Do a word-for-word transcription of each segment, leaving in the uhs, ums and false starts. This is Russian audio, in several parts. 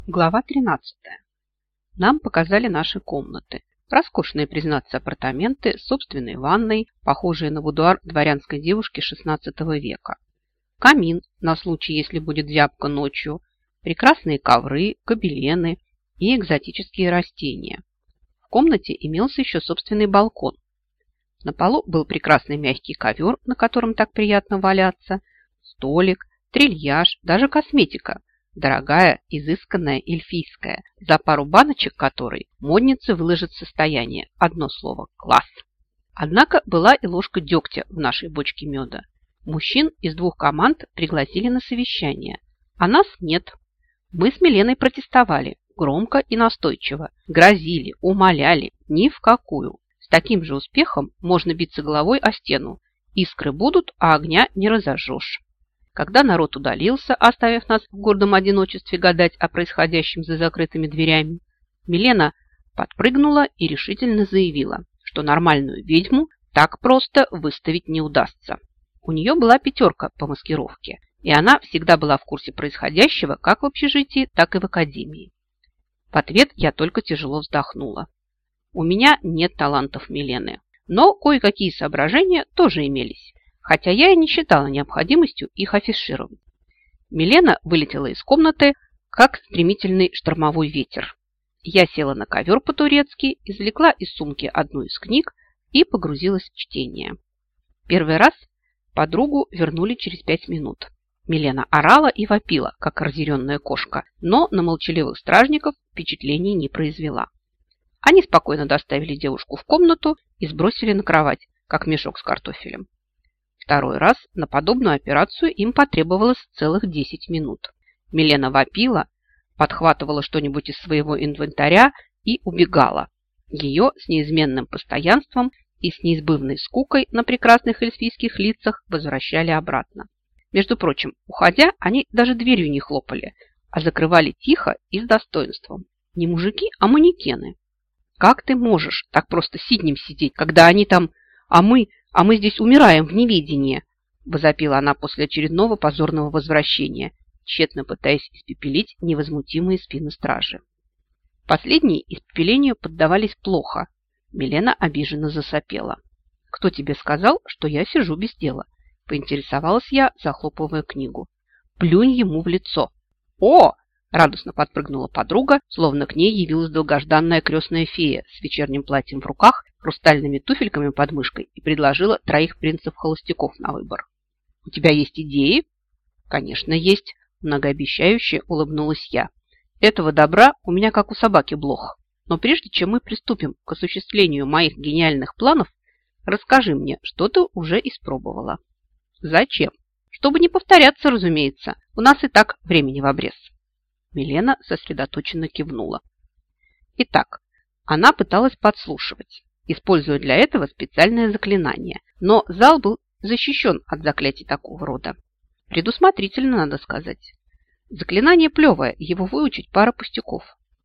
Глава тринадцатая. Нам показали наши комнаты. Роскошные, признаться, апартаменты с собственной ванной, похожие на будуар дворянской девушки шестнадцатого века. Камин на случай, если будет зябко ночью, прекрасные ковры, гобелены и экзотические растения. В комнате имелся еще собственный балкон. На полу был прекрасный мягкий ковер, на котором так приятно валяться, столик, трильяж, даже косметика. Дорогая, изысканная, эльфийская, за пару баночек которой модницы выложат состояние. Одно слово – класс. Однако была и ложка дегтя в нашей бочке меда. Мужчин из двух команд пригласили на совещание, а нас нет. Мы с Миленой протестовали, громко и настойчиво, грозили, умоляли, ни в какую. С таким же успехом можно биться головой о стену. Искры будут, а огня не разожжешь. Когда народ удалился, оставив нас в гордом одиночестве гадать о происходящем за закрытыми дверями, Милена подпрыгнула и решительно заявила, что нормальную ведьму так просто выставить не удастся. У нее была пятерка по маскировке, и она всегда была в курсе происходящего как в общежитии, так и в академии. В ответ я только тяжело вздохнула. У меня нет талантов Милены, но кое-какие соображения тоже имелись. Хотя я и не считала необходимостью их афишировать. Милена вылетела из комнаты, как стремительный штормовой ветер. Я села на ковер по-турецки, извлекла из сумки одну из книг и погрузилась в чтение. Первый раз подругу вернули через пять минут. Милена орала и вопила, как разъяренная кошка, но на молчаливых стражников впечатлений не произвела. Они спокойно доставили девушку в комнату и сбросили на кровать, как мешок с картофелем. Второй раз на подобную операцию им потребовалось целых десять минут. Милена вопила, подхватывала что-нибудь из своего инвентаря и убегала. Ее с неизменным постоянством и с неизбывной скукой на прекрасных эльфийских лицах возвращали обратно. Между прочим, уходя, они даже дверью не хлопали, а закрывали тихо и с достоинством. Не мужики, а манекены. Как ты можешь так просто сиднем сидеть, когда они там, а мы... «А мы здесь умираем в неведении», – возопила она после очередного позорного возвращения, тщетно пытаясь испепелить невозмутимые спины стражи. Последние испепелению поддавались плохо. Милена обиженно засопела. «Кто тебе сказал, что я сижу без дела?» – поинтересовалась я, захлопывая книгу. «Плюнь ему в лицо». «О!» – радостно подпрыгнула подруга, словно к ней явилась долгожданная крестная фея с вечерним платьем в руках, хрустальными туфельками под мышкой и предложила троих принцев-холостяков на выбор. «У тебя есть идеи?» «Конечно, есть», – многообещающе улыбнулась я. «Этого добра у меня как у собаки блох. Но прежде чем мы приступим к осуществлению моих гениальных планов, расскажи мне, что ты уже испробовала». «Зачем?» «Чтобы не повторяться, разумеется. У нас и так времени в обрез». Милена сосредоточенно кивнула. Итак, она пыталась подслушивать, используя для этого специальное заклинание, но зал был защищен от заклятий такого рода. Предусмотрительно, надо сказать. Заклинание плевое, его выучить пара пустяков.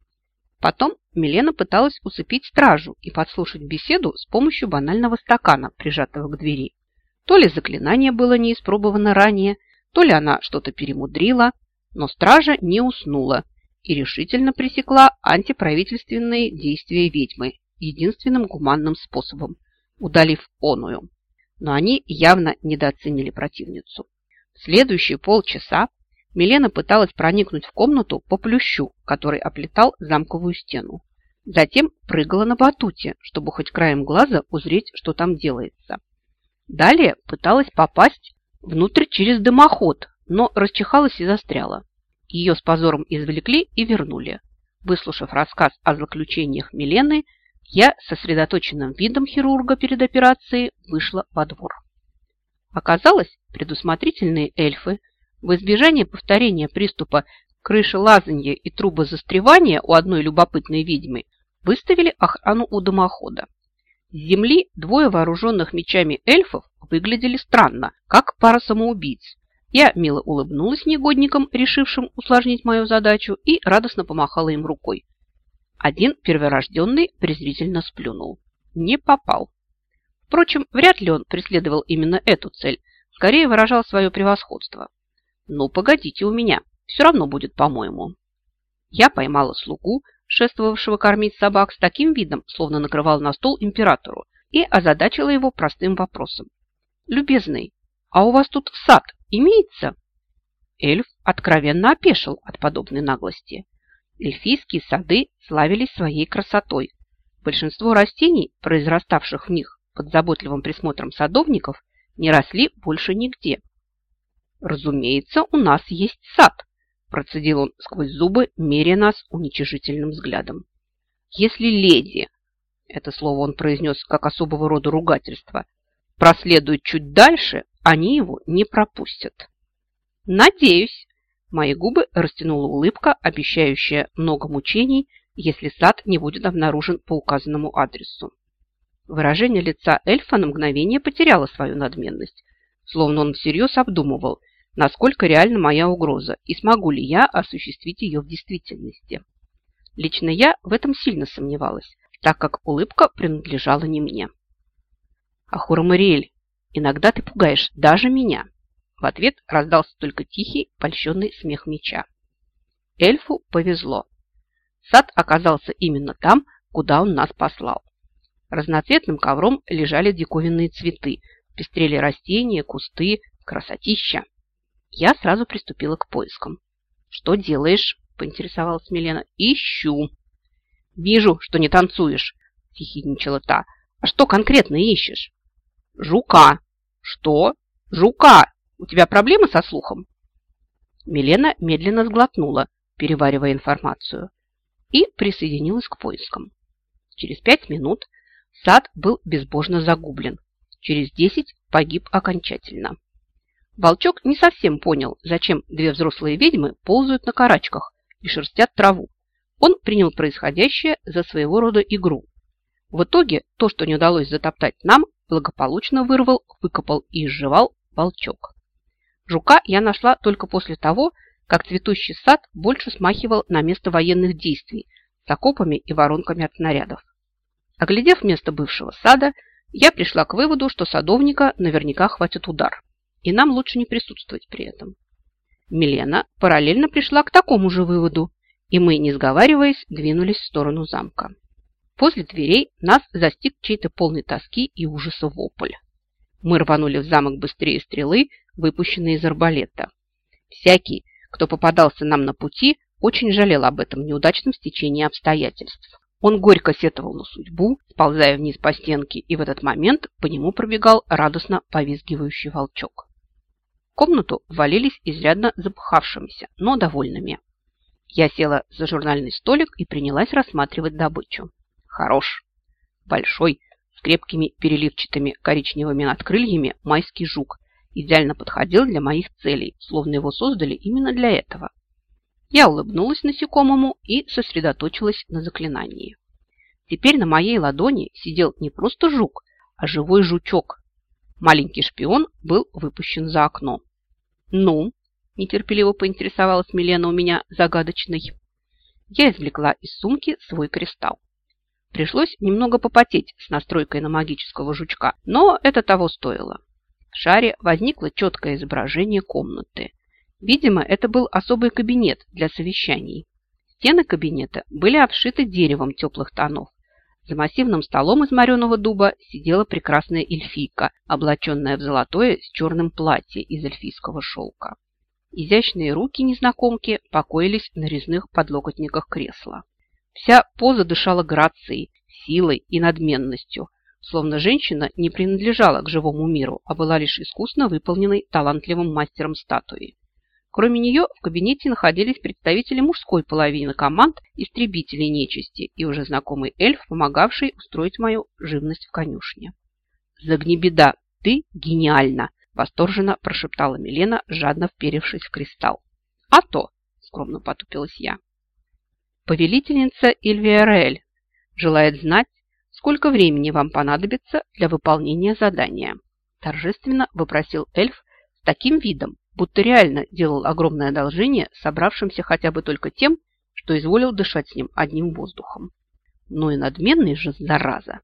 Потом Милена пыталась усыпить стражу и подслушать беседу с помощью банального стакана, прижатого к двери. То ли заклинание было не испробовано ранее, то ли она что-то перемудрила, но стража не уснула и решительно пресекла антиправительственные действия ведьмы единственным гуманным способом, удалив оную. Но они явно недооценили противницу. В следующие полчаса Милена пыталась проникнуть в комнату по плющу, который оплетал замковую стену. Затем прыгала на батуте, чтобы хоть краем глаза узреть, что там делается. Далее пыталась попасть внутрь через дымоход, но расчихалась и застряла. Ее с позором извлекли и вернули. Выслушав рассказ о злоключениях Милены, я сосредоточенным видом хирурга перед операцией вышла во двор. Оказалось, предусмотрительные эльфы в избежание повторения приступа крышелазанья и трубозастревания у одной любопытной ведьмы выставили охрану у дымохода. С земли двое вооруженных мечами эльфов выглядели странно, как пара самоубийц. Я мило улыбнулась негодникам, решившим усложнить мою задачу, и радостно помахала им рукой. Один перворожденный презрительно сплюнул. Не попал. Впрочем, вряд ли он преследовал именно эту цель, скорее выражал свое превосходство. Ну, погодите у меня, все равно будет, по-моему. Я поймала слугу, шествовавшего кормить собак, с таким видом, словно накрывал на стол императору, и озадачила его простым вопросом. «Любезный, а у вас тут сад имеется?» Эльф откровенно опешил от подобной наглости. Эльфийские сады славились своей красотой. Большинство растений, произраставших в них под заботливым присмотром садовников, не росли больше нигде. «Разумеется, у нас есть сад», – процедил он сквозь зубы, меря нас уничижительным взглядом. «Если леди», – это слово он произнес как особого рода ругательство, – проследует чуть дальше, они его не пропустят. «Надеюсь», – мои губы растянула улыбка, обещающая много мучений, если сад не будет обнаружен по указанному адресу. Выражение лица эльфа на мгновение потеряло свою надменность, словно он всерьез обдумывал, насколько реальна моя угроза и смогу ли я осуществить ее в действительности. Лично я в этом сильно сомневалась, так как улыбка принадлежала не мне. «Ахура Мариэль, иногда ты пугаешь даже меня!» В ответ раздался только тихий, польщенный смех меча. Эльфу повезло. Сад оказался именно там, куда он нас послал. Разноцветным ковром лежали диковинные цветы, пестрели растения, кусты, красотища. Я сразу приступила к поискам. «Что делаешь?» – поинтересовалась Милена. «Ищу». «Вижу, что не танцуешь», – съехидничала та. «А что конкретно ищешь?» «Жука». «Что? Жука? У тебя проблемы со слухом?» Милена медленно сглотнула, переваривая информацию, и присоединилась к поискам. Через пять минут сад был безбожно загублен. Через десять погиб окончательно. Волчок не совсем понял, зачем две взрослые ведьмы ползают на карачках и шерстят траву. Он принял происходящее за своего рода игру. В итоге то, что не удалось затоптать нам, благополучно вырвал, выкопал и изживал волчок. Жука я нашла только после того, как цветущий сад больше смахивал на место военных действий с окопами и воронками от снарядов. Оглядев место бывшего сада, я пришла к выводу, что садовника наверняка хватит удар, и нам лучше не присутствовать при этом. Милена параллельно пришла к такому же выводу, и мы, не сговариваясь, двинулись в сторону замка. Возле дверей нас застиг чей-то полный тоски и ужаса вопль. Мы рванули в замок быстрее стрелы, выпущенной из арбалета. Всякий, кто попадался нам на пути, очень жалел об этом неудачном стечении обстоятельств. Он горько сетовал на судьбу, сползая вниз по стенке, и в этот момент по нему пробегал радостно повизгивающий волчок. В комнату ввалились изрядно запыхавшимися, но довольными. Я села за журнальный столик и принялась рассматривать добычу. Хорош. Большой, с крепкими переливчатыми коричневыми надкрыльями майский жук идеально подходил для моих целей, словно его создали именно для этого. Я улыбнулась насекомому и сосредоточилась на заклинании. Теперь на моей ладони сидел не просто жук, а живой жучок. Маленький шпион был выпущен за окно. «Ну?» – нетерпеливо поинтересовалась Милена у меня загадочной. Я извлекла из сумки свой кристалл. Пришлось немного попотеть с настройкой на магического жучка, но это того стоило. В шаре возникло четкое изображение комнаты. Видимо, это был особый кабинет для совещаний. Стены кабинета были обшиты деревом теплых тонов. За массивным столом из мореного дуба сидела прекрасная эльфийка, облаченная в золотое с черным платье из эльфийского шелка. Изящные руки незнакомки покоились на резных подлокотниках кресла. Вся поза дышала грацией, силой и надменностью, словно женщина не принадлежала к живому миру, а была лишь искусно выполненной талантливым мастером статуи. Кроме нее в кабинете находились представители мужской половины команд истребителей нечисти и уже знакомый эльф, помогавший устроить мою живность в конюшне. «Загнебеда, ты гениальна!» – восторженно прошептала Милена, жадно вперевшись в кристалл. «А то!» – скромно потупилась я. «Повелительница Ильвиараэль желает знать, сколько времени вам понадобится для выполнения задания», – торжественно вопросил эльф с таким видом, будто реально делал огромное одолжение собравшимся хотя бы только тем, что изволил дышать с ним одним воздухом. Ну и надменный же, зараза!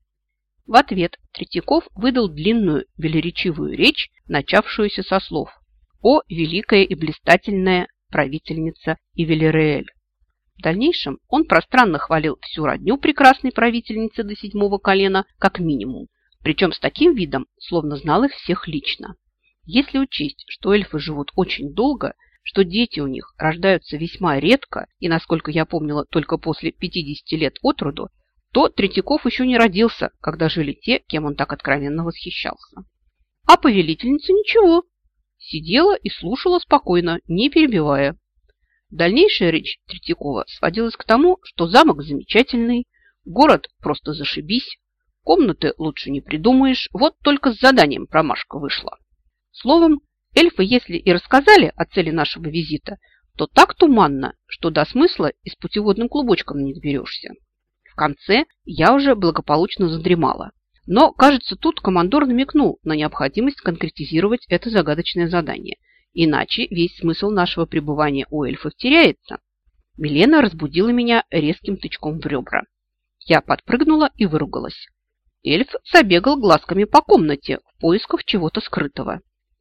В ответ Третьяков выдал длинную велеречивую речь, начавшуюся со слов «О, великая и блистательная правительница Ивелиреэль! В дальнейшем он пространно хвалил всю родню прекрасной правительницы до седьмого колена, как минимум, причем с таким видом, словно знал их всех лично. Если учесть, что эльфы живут очень долго, что дети у них рождаются весьма редко и, насколько я помнила, только после пятидесяти лет от роду, то Третьяков еще не родился, когда жили те, кем он так откровенно восхищался. А повелительница ничего, сидела и слушала спокойно, не перебивая. Дальнейшая речь Третьякова сводилась к тому, что замок замечательный, город просто зашибись, комнаты лучше не придумаешь, вот только с заданием промашка вышла. Словом, эльфы, если и рассказали о цели нашего визита, то так туманно, что до смысла и с путеводным клубочком не доберешься. В конце я уже благополучно задремала. Но, кажется, тут командор намекнул на необходимость конкретизировать это загадочное задание. Иначе весь смысл нашего пребывания у эльфов теряется. Милена разбудила меня резким тычком в ребра. Я подпрыгнула и выругалась. Эльф забегал глазками по комнате в поисках чего-то скрытого.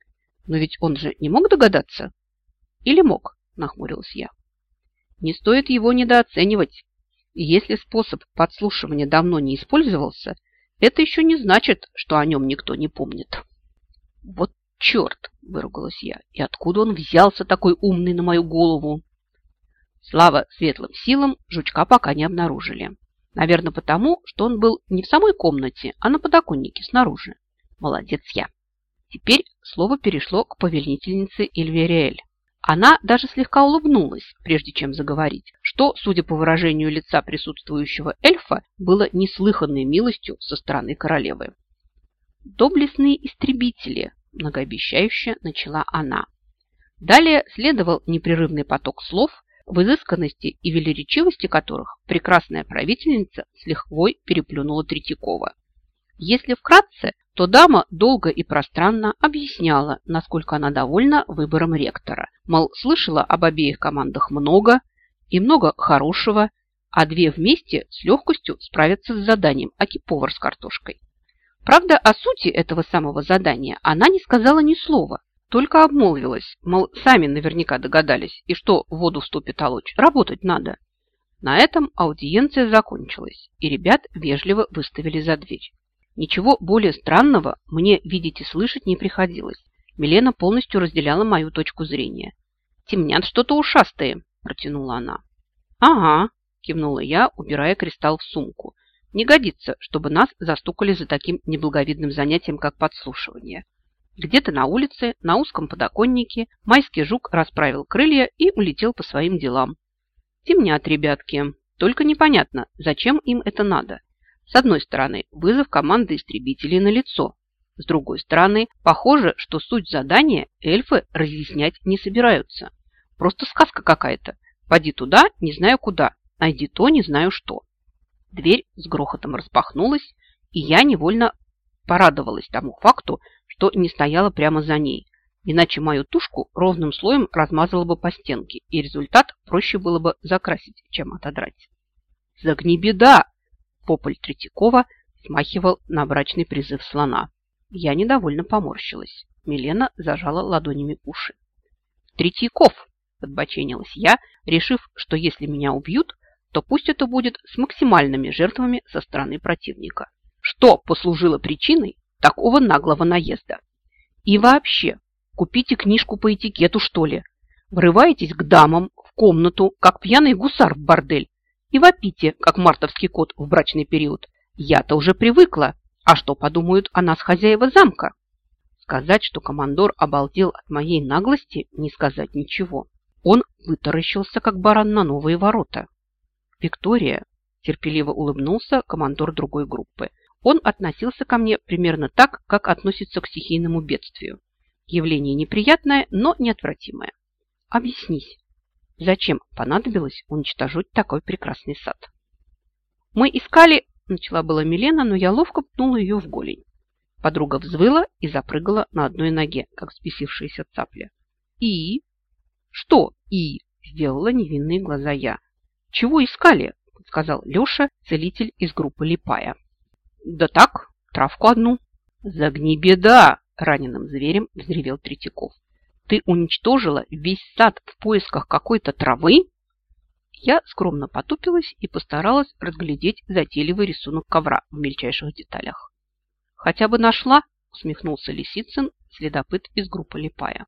Но ведь он же не мог догадаться? Или мог? Нахмурилась я. Не стоит его недооценивать. И если способ подслушивания давно не использовался, это еще не значит, что о нем никто не помнит. Вот черт, выругалась я. И откуда он взялся такой умный на мою голову? Слава светлым силам, жучка пока не обнаружили. Наверное, потому, что он был не в самой комнате, а на подоконнике снаружи. Молодец я. Теперь слово перешло к повелительнице Эльвериэль. Она даже слегка улыбнулась, прежде чем заговорить, что, судя по выражению лица присутствующего эльфа, было неслыханной милостью со стороны королевы. «Доблестные истребители», – многообещающе начала она. Далее следовал непрерывный поток слов, в изысканности и велеречивости которых прекрасная правительница с лихвой переплюнула Третьякова. Если вкратце, то дама долго и пространно объясняла, насколько она довольна выбором ректора. Мол, слышала об обеих командах много и много хорошего, а две вместе с легкостью справятся с заданием аки-повар с картошкой. Правда, о сути этого самого задания она не сказала ни слова, только обмолвилась, мол, сами наверняка догадались, и что воду в ступе толочь, работать надо. На этом аудиенция закончилась, и ребят вежливо выставили за дверь. Ничего более странного мне видеть и слышать не приходилось. Милена полностью разделяла мою точку зрения. «Темнят что-то ушастые», – протянула она. «Ага», – кивнула я, убирая кристалл в сумку. «Не годится, чтобы нас застукали за таким неблаговидным занятием, как подслушивание». Где-то на улице, на узком подоконнике, майский жук расправил крылья и улетел по своим делам. Темнят, ребятки. Только непонятно, зачем им это надо. С одной стороны, вызов команды истребителей налицо. С другой стороны, похоже, что суть задания эльфы разъяснять не собираются. Просто сказка какая-то. Поди туда, не знаю куда. Найди то, не знаю что. Дверь с грохотом распахнулась, и я невольно порадовалась тому факту, что не стояла прямо за ней. Иначе мою тушку ровным слоем размазала бы по стенке, и результат проще было бы закрасить, чем отодрать. «Загни беда!» Вопль Третьякова смахивал на брачный призыв слона. Я недовольно поморщилась. Милена зажала ладонями уши. «Третьяков!» – подбоченилась я, решив, что если меня убьют, то пусть это будет с максимальными жертвами со стороны противника. Что послужило причиной такого наглого наезда? И вообще, купите книжку по этикету, что ли. Врываетесь к дамам в комнату, как пьяный гусар в бордель, и вопите, как мартовский кот в брачный период. Я-то уже привыкла. А что подумают о нас хозяева замка? Сказать, что командор обалдел от моей наглости, не сказать ничего. Он вытаращился, как баран на новые ворота. «Виктория», – терпеливо улыбнулся командор другой группы. Он относился ко мне примерно так, как относится к стихийному бедствию. Явление неприятное, но неотвратимое. Объяснись. Зачем понадобилось уничтожить такой прекрасный сад? Мы искали, начала была Милена, но я ловко пнула ее в голень. Подруга взвыла и запрыгала на одной ноге, как взбесившаяся цапля. И? Что и? Сделала невинные глаза я. Чего искали? Сказал Леша, целитель из группы Липая. Да так, травку одну. Загни беда! Раненым зверем взревел Третьяков. Ты уничтожила весь сад в поисках какой-то травы? Я скромно потупилась и постаралась разглядеть затейливый рисунок ковра в мельчайших деталях. «Хотя бы нашла?» – усмехнулся Лисицын, следопыт из группы Липая.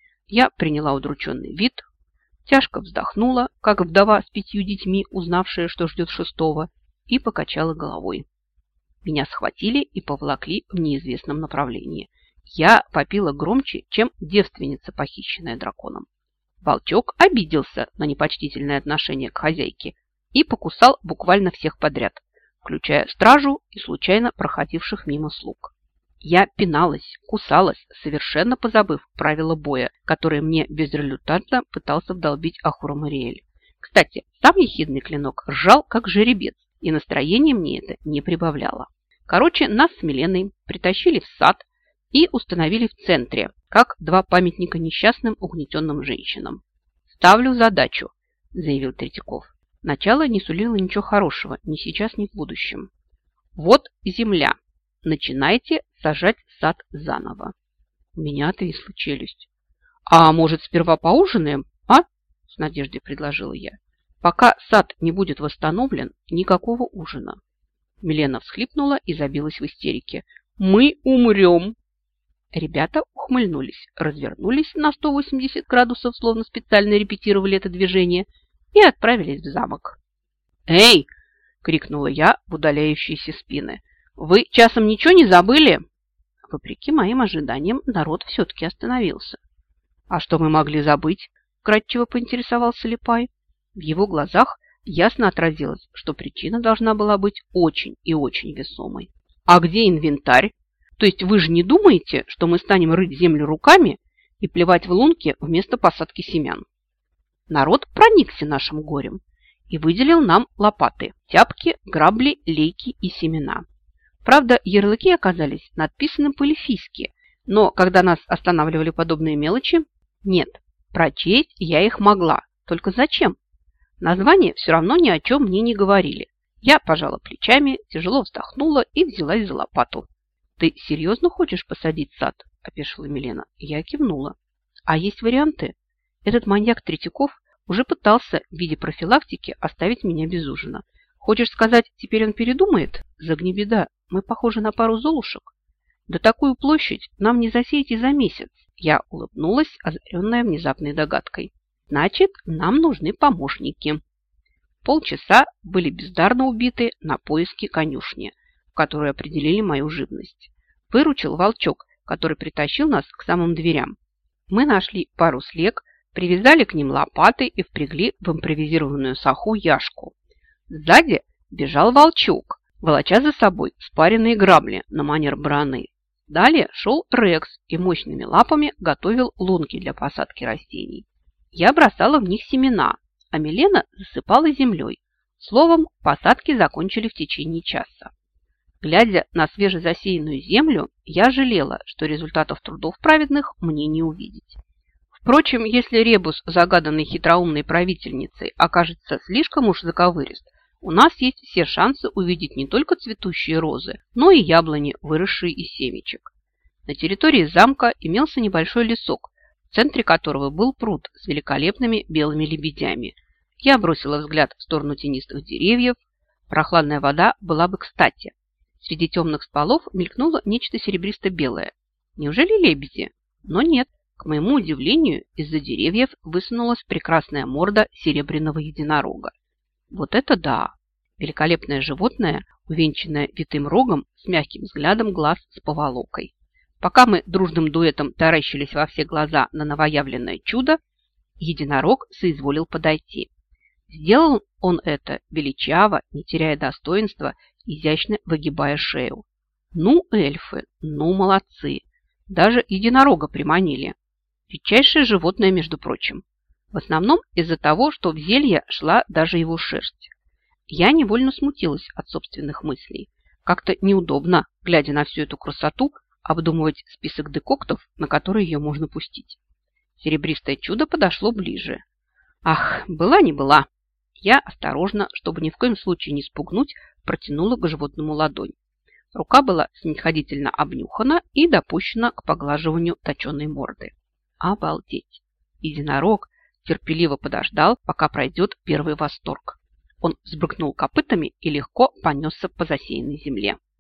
Я приняла удрученный вид, тяжко вздохнула, как вдова с пятью детьми, узнавшая, что ждет шестого, и покачала головой. Меня схватили и поволокли в неизвестном направлении. Я попила громче, чем девственница, похищенная драконом. Волчок обиделся на непочтительное отношение к хозяйке и покусал буквально всех подряд, включая стражу и случайно проходивших мимо слуг. Я пиналась, кусалась, совершенно позабыв правила боя, которые мне безрезультатно пытался вдолбить Ахура Мариэль. Кстати, сам ехидный клинок ржал, как жеребец, и настроение мне это не прибавляло. Короче, нас с Миленой притащили в сад и установили в центре, как два памятника несчастным угнетенным женщинам. «Ставлю задачу», – заявил Третьяков. Начало не сулило ничего хорошего, ни сейчас, ни в будущем. «Вот земля. Начинайте сажать сад заново». У меня отвисла челюсть. «А может, сперва поужинаем, а?» – с надеждой предложила я. «Пока сад не будет восстановлен, никакого ужина». Милена всхлипнула и забилась в истерике. «Мы умрем!» Ребята ухмыльнулись, развернулись на сто восемьдесят градусов, словно специально репетировали это движение, и отправились в замок. «Эй!» – крикнула я в удаляющиеся спины. «Вы часом ничего не забыли?» Вопреки моим ожиданиям, народ все-таки остановился. «А что мы могли забыть?» – кратчево поинтересовался Липай. В его глазах ясно отразилось, что причина должна была быть очень и очень весомой. «А где инвентарь? То есть вы же не думаете, что мы станем рыть землю руками и плевать в лунки вместо посадки семян?» Народ проникся нашим горем и выделил нам лопаты, тяпки, грабли, лейки и семена. Правда, ярлыки оказались надписаны по-эльфийски, но когда нас останавливали подобные мелочи, нет, прочесть я их могла. Только зачем? Названия все равно ни о чем мне не говорили. Я пожала плечами, тяжело вздохнула и взялась за лопату. «Ты серьезно хочешь посадить сад?» – опешила Милена. Я кивнула. «А есть варианты? Этот маньяк Третьяков уже пытался в виде профилактики оставить меня без ужина. Хочешь сказать, теперь он передумает? Загни беда, мы похожи на пару золушек. Да такую площадь нам не засеять и за месяц». Я улыбнулась, озаренная внезапной догадкой. «Значит, нам нужны помощники». Полчаса были бездарно убиты на поиски конюшни, в которую определили мою живность. Выручил волчок, который притащил нас к самым дверям. Мы нашли пару слег, привязали к ним лопаты и впрягли в импровизированную саху яшку. Сзади бежал волчок, волоча за собой спаренные грабли на манер браны. Далее шел Рекс и мощными лапами готовил лунки для посадки растений. Я бросала в них семена, а Милена засыпала землей. Словом, посадки закончили в течение часа. Глядя на свежезасеянную землю, я жалела, что результатов трудов праведных мне не увидеть. Впрочем, если ребус, загаданный хитроумной правительницей, окажется слишком уж заковырист, у нас есть все шансы увидеть не только цветущие розы, но и яблони, выросшие из семечек. На территории замка имелся небольшой лесок, в центре которого был пруд с великолепными белыми лебедями. Я бросила взгляд в сторону тенистых деревьев. Прохладная вода была бы кстати. Среди темных стволов мелькнуло нечто серебристо-белое. Неужели лебеди? Но нет. К моему удивлению, из-за деревьев высунулась прекрасная морда серебряного единорога. Вот это да! Великолепное животное, увенчанное витым рогом с мягким взглядом глаз с поволокой. Пока мы дружным дуэтом таращились во все глаза на новоявленное чудо, единорог соизволил подойти. Сделал он это величаво, не теряя достоинства, изящно выгибая шею. Ну, эльфы, ну, молодцы! Даже единорога приманили. Редчайшее животное, между прочим. В основном из-за того, что в зелье шла даже его шерсть. Я невольно смутилась от собственных мыслей. Как-то неудобно, глядя на всю эту красоту, обдумывать список декоктов, на которые ее можно пустить. Серебристое чудо подошло ближе. Ах, была не была. Я осторожно, чтобы ни в коем случае не спугнуть, протянула к животному ладонь. Рука была снисходительно обнюхана и допущена к поглаживанию точеной морды. Обалдеть! Единорог терпеливо подождал, пока пройдет первый восторг. Он взбрыкнул копытами и легко понесся по засеянной земле.